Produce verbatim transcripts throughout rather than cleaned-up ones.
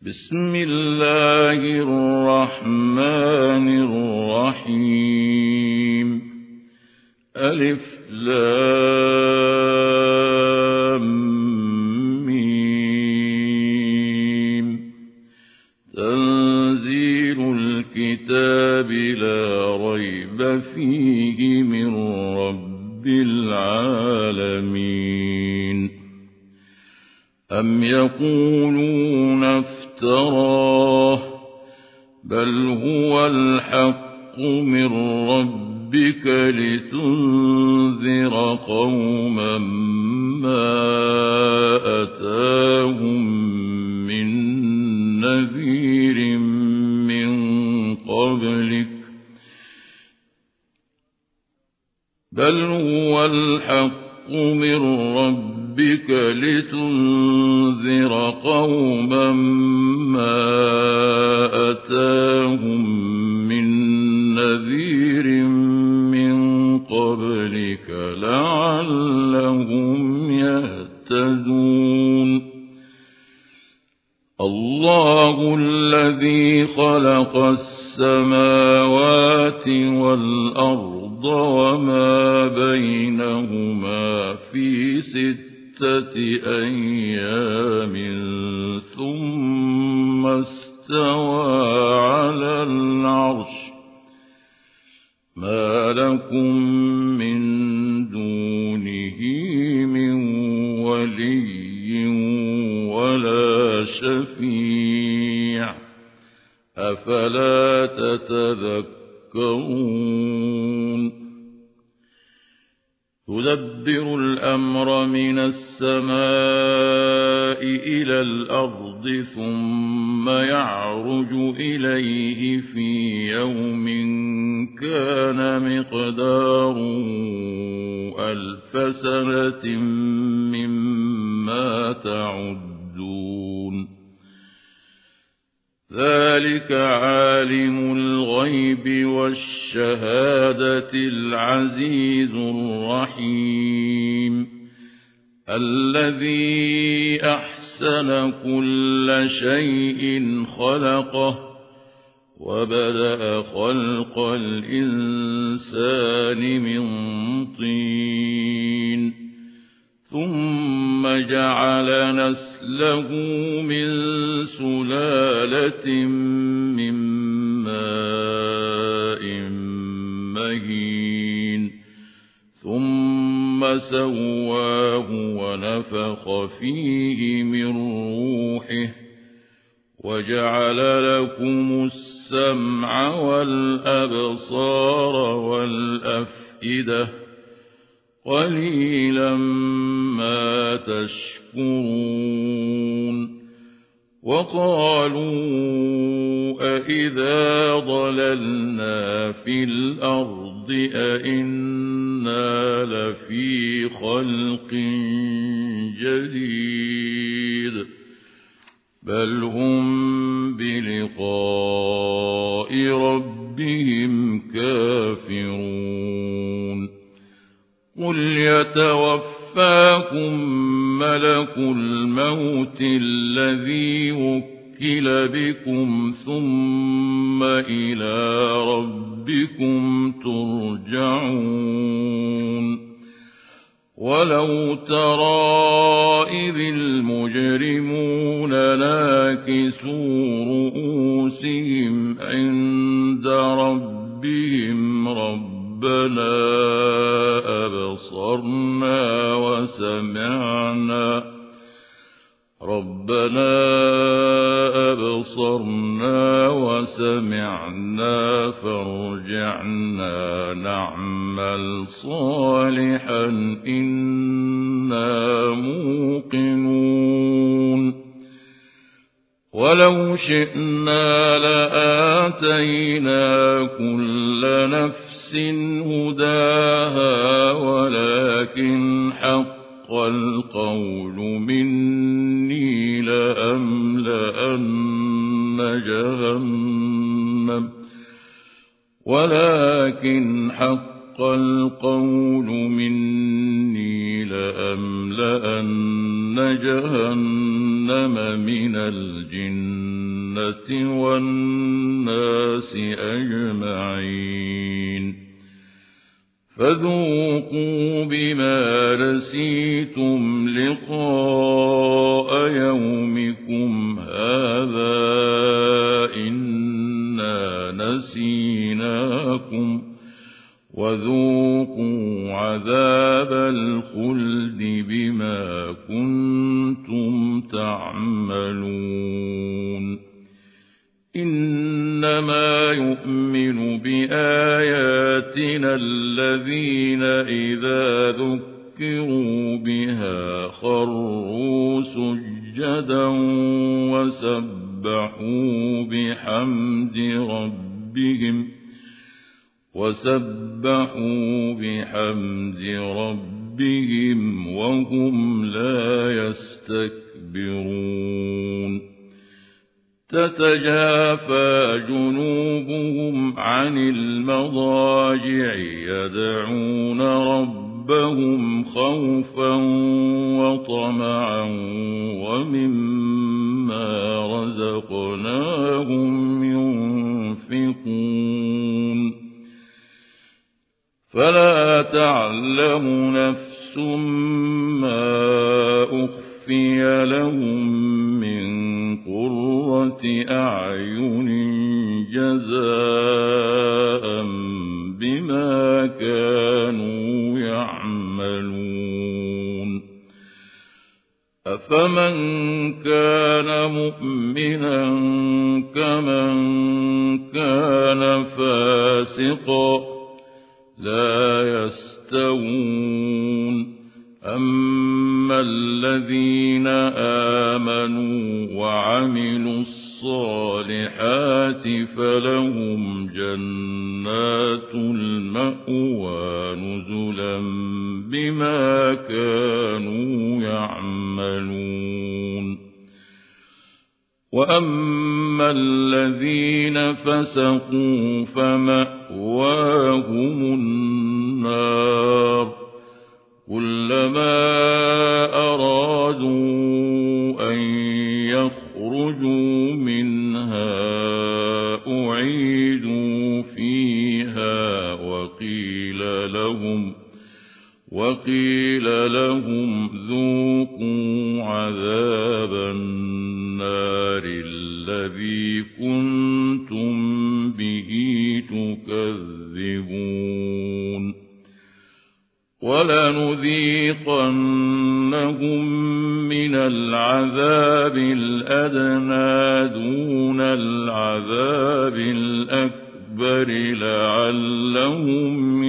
بسم الله الرحمن الرحيم. ألف لام ميم. تنزيل الكتاب لا ريب فيه من رب العالمين. أم يقولون افتراه بل هو الحق من ربك لتنذر قوما ما أتاهم من نذير من قبلك بل هو الحق من ربك ربك لتنذر قوما ما أتاهم من نذير من قبلك لعلهم يهتدون. الله الذي خلق السماوات والأرض وما بينهما في ستة أيام ثم استوى على العرش ما لكم من دونه من ولي ولا شفيع أفلا تتذكرون. تدبر الأمر من السماء إلى الأرض ثم يعرج إليه في يوم كان مقداره ألف سنة مما تعدون. ذلك عالم الغيب والشهادة العزيز الرحيم الذي أحسن كل شيء خلقه وبدأ خلق الإنسان من طين ثم جعل نسله من سلالة من ماء مهين ثم سواه ونفخ فيه من روحه وجعل لكم السمع والأبصار والأفئدة قليلا ما تشكرون. وقالوا أإذا ضللنا في الأرض أإنا لفي خلق جديد بل هم بلقاء ربهم كافرون. قل يتوفاكم ملك الموت الذي وكل بكم ثم إلى ربكم ترجعون. ولو ترى إذ المجرمون ناكسوا رؤوسهم عند ربهم ربنا أبصرنا وسمعنا ربنا أبصرنا وسمعنا فارجعنا نعمل صالحا إنا موقنون. ولو شئنا لآتينا كل نفس هداها ولكن حق القول مني لأملأن جهنم ولكن حق القول مني لأملأن جهنم من الجن والناس أجمعين فذوقوا بما نسيتم لقاء يومكم هذا إنا نسيناكم وذوقوا عذاب الخلد بما كنتم تعملون إنما يؤمن بآياتنا الذين إذا ذكروا بها خروا سجدا وسبحوا بحمد ربهم وسبحوا بحمد ربهم وهم لا يستكبرون تتجافى جنوبهم عن المضاجع يدعون ربهم خوفا وطمعا ومما رزقناهم ينفقون فلا تعلم نفس ما أخفي لهم من قرة أعين جزاء بما كانوا يعملون أفمن كان مؤمنا كمن كان فاسقا لا يستوون أما الذين آمنوا وعملوا الصالحات فلهم جنات المأوى نزلا بما كانوا يعملون وأما الذين فسقوا فمأواهم النار كلما أرادوا أن يخرجوا منها أعيدوا فيها وقيل لهم وقيل لهم ذوقوا عذاب النار الذي كنتم به تكذبون ولنذيقنهم من العذاب الأدنى دون العذاب الأكبر لعلهم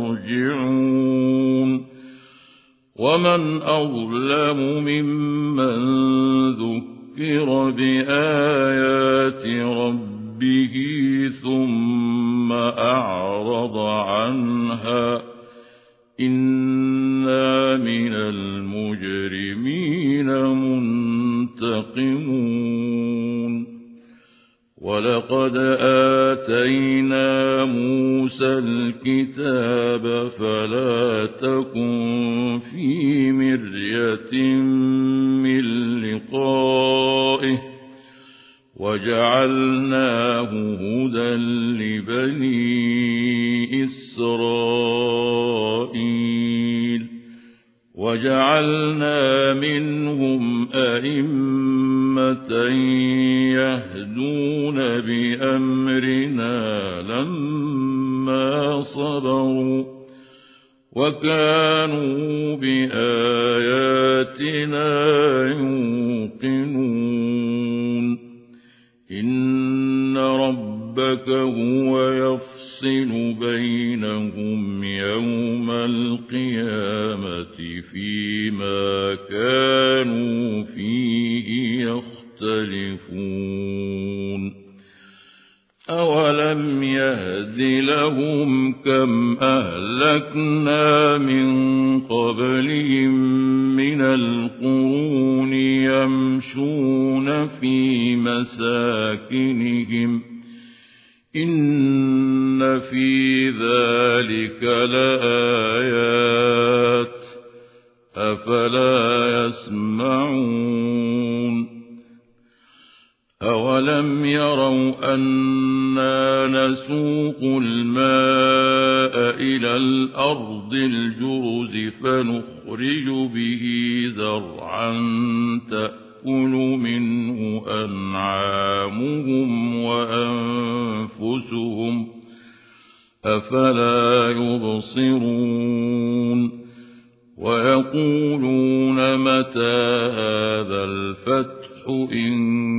يرجعون ومن أظلم ممن ذكر بآيات ربه ثم أعرض عنها إنا من المجرمين منتقمون ولقد آتينا موسى الكتاب فلا تكن في مرية من لقائه وجعلناه هدى لبني إسرائيل وجعلنا منهم أئمة يهدون بأمرنا لما صبروا وكانوا بآياتنا يوقنون إن ربك هو يفصل بينهم يوم القيامة فيما كانوا فيه يختلفون أولم يهد لهم كم أهلكنا من قبلهم من القرون يمشون في مساكنهم إن في ذلك لآيات أفلا يسمعون أولم يروا أنا نسوق الماء إلى الأرض الجرز فنخرج به زرعا تأكل منه أنعامهم وأنفسهم أفلا يبصرون ويقولون متى هذا الفتح إن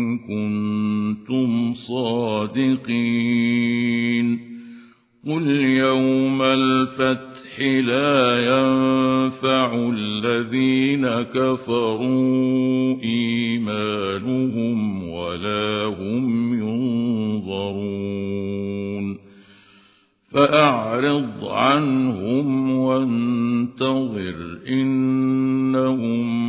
كنتم صادقين قل يوم الفتح لا ينفع الذين كفروا إيمانهم ولا هم ينظرون فأعرض عنهم وانتظر إنهم